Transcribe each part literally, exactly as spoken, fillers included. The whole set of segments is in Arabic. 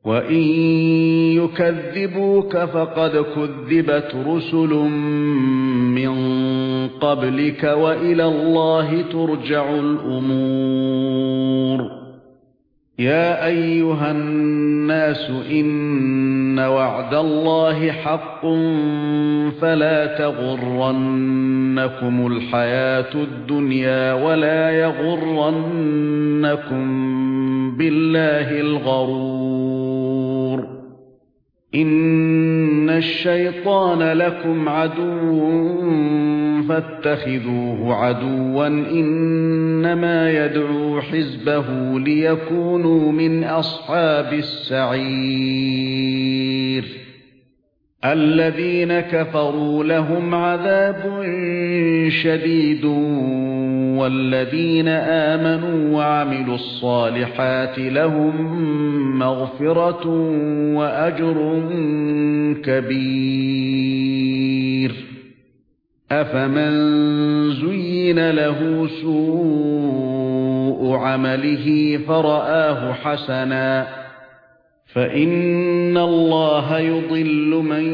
وَإِن يُكَذِّبُوكَ فَقَدْ كُذِّبَتْ رُسُلٌ مِّن قَبْلِكَ وَإِلَى اللَّهِ تُرْجَعُ الْأُمُورُ يَا أَيُّهَا النَّاسُ إِنَّ وَعْدَ اللَّهِ حَقٌّ فَلَا تَغُرَّنَّكُمُ الْحَيَاةُ الدُّنْيَا وَلَا يَغُرَّنَّكُم بِاللَّهِ الْغَرُورُ إِنَّ الشَّيْطَانَ لَكُمْ عَدُوٌّ فَاتَّخِذُوهُ عَدُوًّا إِنَّمَا يَدْعُو حِزْبَهُ لِيَكُونُوا مِنْ أَصْحَابِ السَّعِيرِ الَّذِينَ كَفَرُوا لَهُمْ عَذَابٌ شَدِيدٌ وَالَّذِينَ آمَنُوا وَعَمِلُوا الصَّالِحَاتِ لَهُم مَّغْفِرَةٌ وَأَجْرٌ كَبِيرٌ أَفَمَن زُيِّنَ لَهُ سُوءُ عَمَلِهِ فَرَآهُ حَسَنًا فَإِنَّ اللَّهَ يُضِلُّ مَن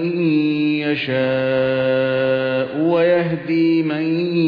يَشَاءُ وَيَهْدِي مَن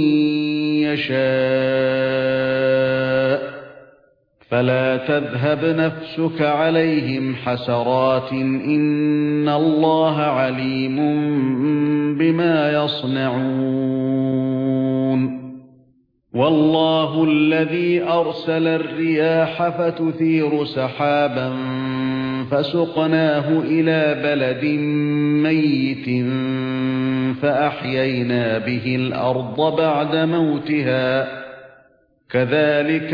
يَشَاءُ فَلَا تَذْهَبْ نَفْسُكَ عَلَيْهِمْ حَسَرَاتٍ إِنَّ اللَّهَ عَلِيمٌ بِمَا يَصْنَعُونَ وَاللَّهُ الَّذِي أَرْسَلَ الرِّيَاحَ فَتُثِيرُ سَحَابًا فَسُقْنَاهُ إِلَى بَلَدٍ مَّيِّتٍ فَأَحْيَيْنَا بِهِ الْأَرْضَ بَعْدَ مَوْتِهَا كَذَلِكَ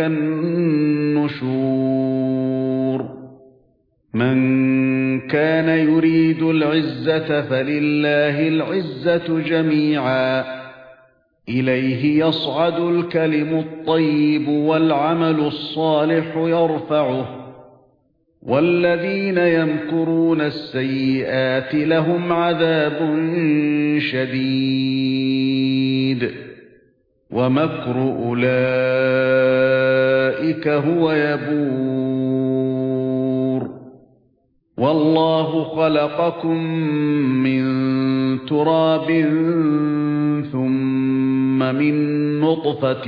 النُّشُورُ مَن كَانَ يُرِيدُ الْعِزَّةَ فَلِلَّهِ الْعِزَّةُ جَمِيعًا إِلَيْهِ يَصْعَدُ الْكَلِمُ الطَّيِّبُ وَالْعَمَلُ الصَّالِحُ يَرْفَعُهُ وَالَّذِينَ يَمْكُرُونَ السَّيِّئَاتِ لَهُمْ عَذَابٌ شَدِيدٌ وَمَكْرُ أُولَئِكَ هُوَ يَبُورُ وَاللَّهُ خَلَقَكُم مِّن تُرَابٍ ثُمَّ مِن نُّطْفَةٍ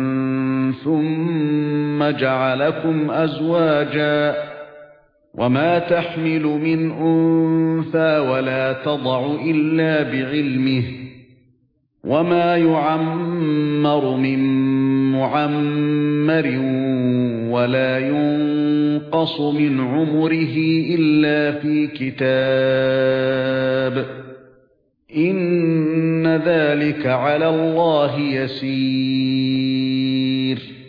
ثُمَّ جَعَلَكُمْ أَزْوَاجًا وَمَا تَحْمِلُ مِنْ أُنثَىٰ وَلَا تَضَعُ إِلَّا بِعِلْمِهِ وَمَا يُعَمَّرُ مِن مُّعَمَّرٍ وَلَا يُنقَصُ مِنْ عُمُرِهِ إِلَّا فِي كِتَابٍ إِنَّ ذَلِكَ عَلَى اللَّهِ يَسِيرٌ